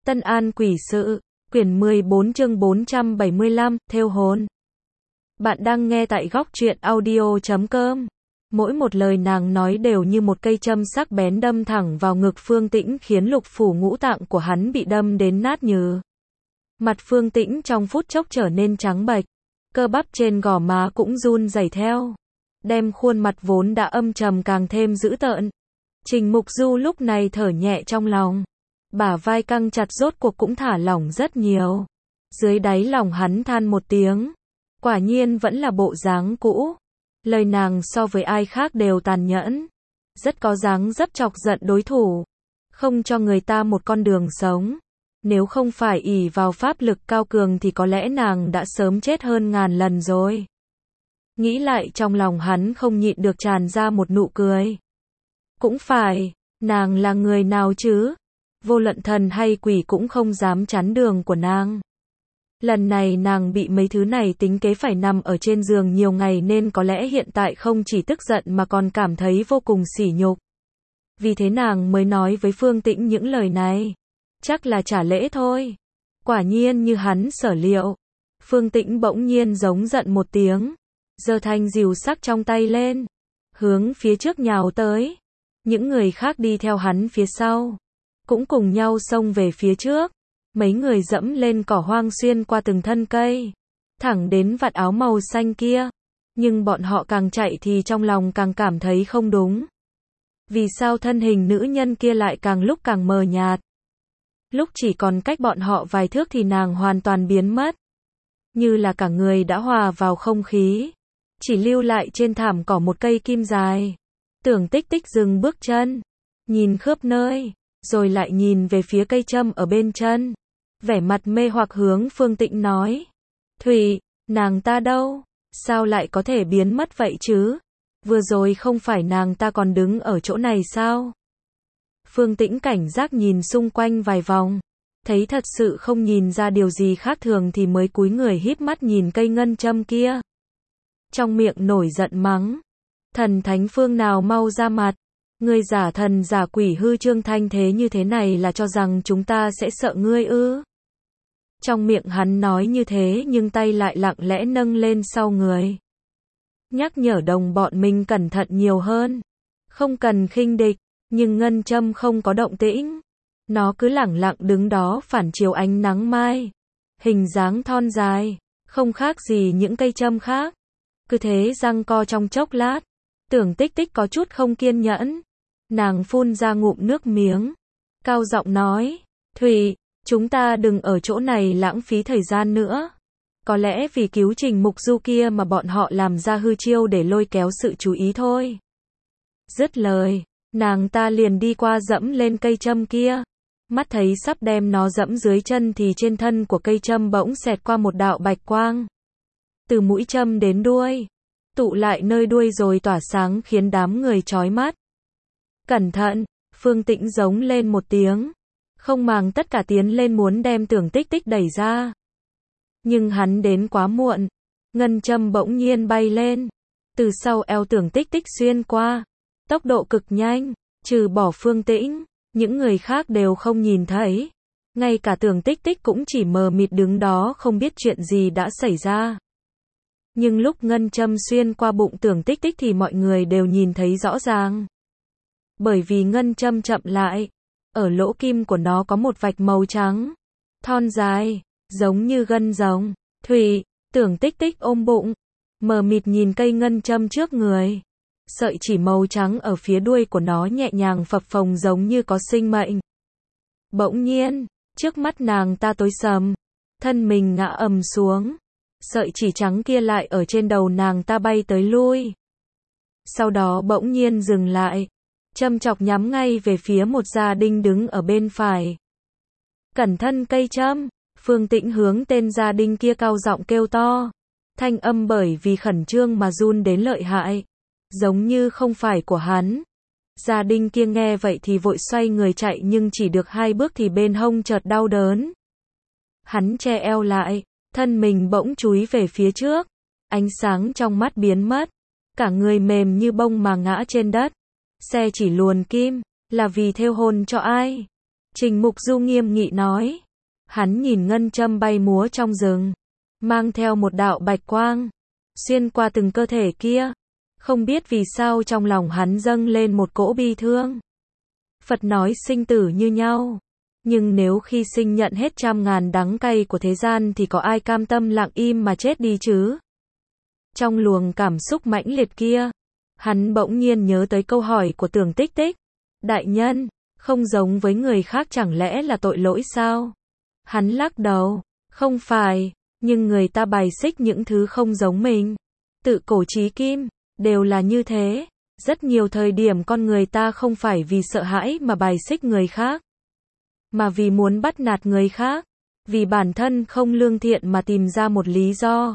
Tân An Quỷ Sự, quyển 14 chương 475, thêu hồn. Bạn đang nghe tại góc truyện audio.com. Mỗi một lời nàng nói đều như một cây châm sắc bén đâm thẳng vào ngực Phương Tĩnh, khiến lục phủ ngũ tạng của hắn bị đâm đến nát nhừ. Mặt Phương Tĩnh trong phút chốc trở nên trắng bệch, cơ bắp trên gò má cũng run rẩy theo, đem khuôn mặt vốn đã âm trầm càng thêm dữ tợn. Trình Mục Du lúc này thở nhẹ trong lòng, bả vai căng chặt rốt cuộc cũng thả lỏng rất nhiều. Dưới đáy lòng hắn than một tiếng, quả nhiên vẫn là bộ dáng cũ. Lời nàng so với ai khác đều tàn nhẫn, rất có dáng dấp chọc giận đối thủ, không cho người ta một con đường sống. Nếu không phải ỷ vào pháp lực cao cường thì có lẽ nàng đã sớm chết hơn ngàn lần rồi. Nghĩ lại trong lòng hắn không nhịn được tràn ra một nụ cười. Cũng phải, nàng là người nào chứ? Vô luận thần hay quỷ cũng không dám chắn đường của nàng. Lần này nàng bị mấy thứ này tính kế phải nằm ở trên giường nhiều ngày nên có lẽ hiện tại không chỉ tức giận mà còn cảm thấy vô cùng sỉ nhục. Vì thế nàng mới nói với Phương Tĩnh những lời này. Chắc là trả lễ thôi. Quả nhiên như hắn sở liệu. Phương Tĩnh bỗng nhiên giống giận một tiếng, giơ thanh rìu sắc trong tay lên, hướng phía trước nhào tới. Những người khác đi theo hắn phía sau, cũng cùng nhau xông về phía trước. Mấy người dẫm lên cỏ hoang xuyên qua từng thân cây, thẳng đến vạt áo màu xanh kia. Nhưng bọn họ càng chạy thì trong lòng càng cảm thấy không đúng. Vì sao thân hình nữ nhân kia lại càng lúc càng mờ nhạt? Lúc chỉ còn cách bọn họ vài thước thì nàng hoàn toàn biến mất, như là cả người đã hòa vào không khí, chỉ lưu lại trên thảm cỏ một cây kim dài. Tưởng Tích Tích dừng bước chân, nhìn khắp nơi, rồi lại nhìn về phía cây châm ở bên chân, vẻ mặt mê hoặc hướng Phương Tĩnh nói: Thủy, nàng ta đâu? Sao lại có thể biến mất vậy chứ? Vừa rồi không phải nàng ta còn đứng ở chỗ này sao? Phương Tĩnh cảnh giác nhìn xung quanh vài vòng, thấy thật sự không nhìn ra điều gì khác thường thì mới cúi người híp mắt nhìn cây ngân châm kia. Trong miệng nổi giận mắng: Thần thánh phương nào mau ra mặt, ngươi giả thần giả quỷ hư trương thanh thế như thế này là cho rằng chúng ta sẽ sợ ngươi ư? Trong miệng hắn nói như thế nhưng tay lại lặng lẽ nâng lên sau người, nhắc nhở đồng bọn mình cẩn thận nhiều hơn, không cần khinh địch. Nhưng ngân châm không có động tĩnh, nó cứ lẳng lặng đứng đó phản chiếu ánh nắng mai, hình dáng thon dài, không khác gì những cây châm khác. Cứ thế giằng co trong chốc lát, Tưởng Tích Tích có chút không kiên nhẫn, nàng phun ra ngụm nước miếng, cao giọng nói: Thủy, chúng ta đừng ở chỗ này lãng phí thời gian nữa. Có lẽ vì cứu Trình Mục Du kia mà bọn họ làm ra hư chiêu để lôi kéo sự chú ý thôi. Dứt lời, nàng ta liền đi qua dẫm lên cây châm kia. Mắt thấy sắp đem nó dẫm dưới chân thì trên thân của cây châm bỗng xẹt qua một đạo bạch quang. Từ mũi châm đến đuôi, tụ lại nơi đuôi rồi tỏa sáng khiến đám người chói mắt. Cẩn thận, Phương Tĩnh giống lên một tiếng, không màng tất cả tiến lên muốn đem Tưởng Tích Tích đẩy ra. Nhưng hắn đến quá muộn, ngân châm bỗng nhiên bay lên, từ sau eo Tưởng Tích Tích xuyên qua. Tốc độ cực nhanh, trừ bỏ Phương Tĩnh, những người khác đều không nhìn thấy. Ngay cả Tưởng Tích Tích cũng chỉ mờ mịt đứng đó không biết chuyện gì đã xảy ra. Nhưng lúc ngân châm xuyên qua bụng Tưởng Tích Tích thì mọi người đều nhìn thấy rõ ràng. Bởi vì ngân châm chậm lại, ở lỗ kim của nó có một vạch màu trắng, thon dài, giống như gân rồng. Thủy, Tưởng Tích Tích ôm bụng, mờ mịt nhìn cây ngân châm trước người. Sợi chỉ màu trắng ở phía đuôi của nó nhẹ nhàng phập phồng giống như có sinh mệnh. Bỗng nhiên, trước mắt nàng ta tối sầm, thân mình ngã ầm xuống. Sợi chỉ trắng kia lại ở trên đầu nàng ta bay tới lui. Sau đó bỗng nhiên dừng lại, châm chọc nhắm ngay về phía một gia đình đứng ở bên phải. Cẩn thận cây châm, Phương Tĩnh hướng tên gia đình kia cao giọng kêu to. Thanh âm bởi vì khẩn trương mà run đến lợi hại, giống như không phải của hắn. Gia đình kia nghe vậy thì vội xoay người chạy nhưng chỉ được 2 bước thì bên hông chợt đau đớn. Hắn che eo lại, thân mình bỗng chúi về phía trước, ánh sáng trong mắt biến mất, cả người mềm như bông mà ngã trên đất. Xe chỉ luồn kim, là vì thêu hồn cho ai? Trình Mục Du nghiêm nghị nói. Hắn nhìn ngân châm bay múa trong rừng, mang theo một đạo bạch quang, xuyên qua từng cơ thể kia. Không biết vì sao trong lòng hắn dâng lên một cỗ bi thương. Phật nói sinh tử như nhau, nhưng nếu khi sinh nhận hết trăm ngàn đắng cay của thế gian thì có ai cam tâm lặng im mà chết đi chứ? Trong luồng cảm xúc mãnh liệt kia, hắn bỗng nhiên nhớ tới câu hỏi của Tưởng Tích Tích. Đại nhân, không giống với người khác chẳng lẽ là tội lỗi sao? Hắn lắc đầu, không phải, nhưng người ta bài xích những thứ không giống mình. Tự cổ chí kim, đều là như thế. Rất nhiều thời điểm con người ta không phải vì sợ hãi mà bài xích người khác, mà vì muốn bắt nạt người khác, vì bản thân không lương thiện mà tìm ra một lý do,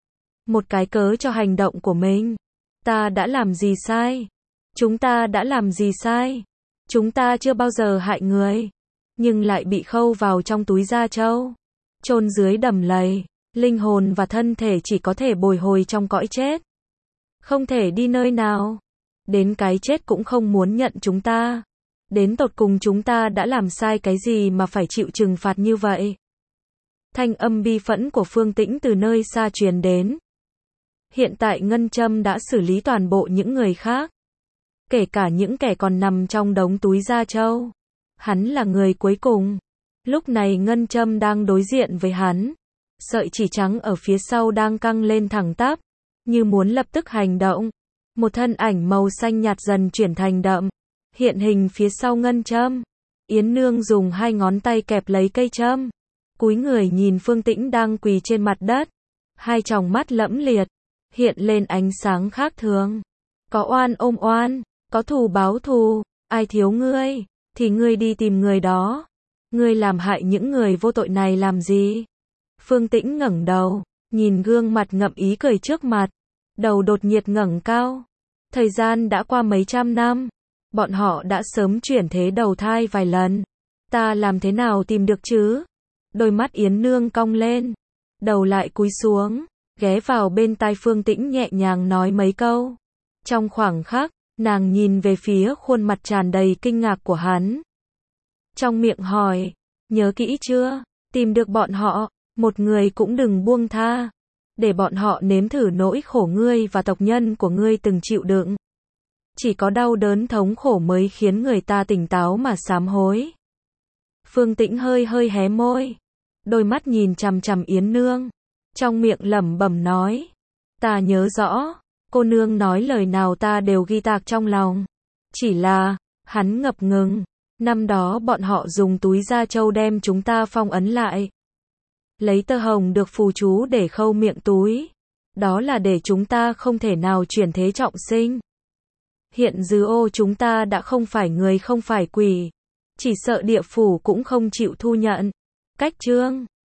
một cái cớ cho hành động của mình. Ta đã làm gì sai? Chúng ta đã làm gì sai? Chúng ta chưa bao giờ hại người, nhưng lại bị khâu vào trong túi da trâu, chôn dưới đầm lầy, linh hồn và thân thể chỉ có thể bồi hồi trong cõi chết, không thể đi nơi nào. Đến cái chết cũng không muốn nhận chúng ta. Đến tột cùng chúng ta đã làm sai cái gì mà phải chịu trừng phạt như vậy? Thanh âm bi phẫn của Phương Tĩnh từ nơi xa truyền đến. Hiện tại Ngân Châm đã xử lý toàn bộ những người khác, kể cả những kẻ còn nằm trong đống túi da trâu. Hắn là người cuối cùng. Lúc này Ngân Châm đang đối diện với hắn. Sợi chỉ trắng ở phía sau đang căng lên thẳng tắp, như muốn lập tức hành động. Một thân ảnh màu xanh nhạt dần chuyển thành đậm, hiện hình phía sau Ngân Châm. Yến Nương dùng hai ngón tay kẹp lấy cây châm, cúi người nhìn Phương Tĩnh đang quỳ trên mặt đất. Hai tròng mắt lẫm liệt, hiện lên ánh sáng khác thường. Có oan ôm oan, có thù báo thù, ai thiếu ngươi, thì ngươi đi tìm người đó. Ngươi làm hại những người vô tội này làm gì? Phương Tĩnh ngẩng đầu, nhìn gương mặt ngậm ý cười trước mặt, đầu đột nhiệt ngẩng cao. Thời gian đã qua mấy trăm năm, bọn họ đã sớm chuyển thế đầu thai vài lần. Ta làm thế nào tìm được chứ? Đôi mắt Yến Nương cong lên, đầu lại cúi xuống, ghé vào bên tai Phương Tĩnh nhẹ nhàng nói mấy câu. Trong khoảng khắc, nàng nhìn về phía khuôn mặt tràn đầy kinh ngạc của hắn. Trong miệng hỏi, nhớ kỹ chưa? Tìm được bọn họ, một người cũng đừng buông tha. Để bọn họ nếm thử nỗi khổ ngươi và tộc nhân của ngươi từng chịu đựng. Chỉ có đau đớn thống khổ mới khiến người ta tỉnh táo mà sám hối. Phương Tĩnh hơi hơi hé môi, đôi mắt nhìn chằm chằm Yến Nương, trong miệng lẩm bẩm nói. Ta nhớ rõ, cô nương nói lời nào ta đều ghi tạc trong lòng. Chỉ là, hắn ngập ngừng, năm đó bọn họ dùng túi da trâu đem chúng ta phong ấn lại. Lấy tơ hồng được phù chú để khâu miệng túi. Đó là để chúng ta không thể nào chuyển thế trọng sinh. Hiện Dư Ô chúng ta đã không phải người không phải quỷ. Chỉ sợ địa phủ cũng không chịu thu nhận. Cách chương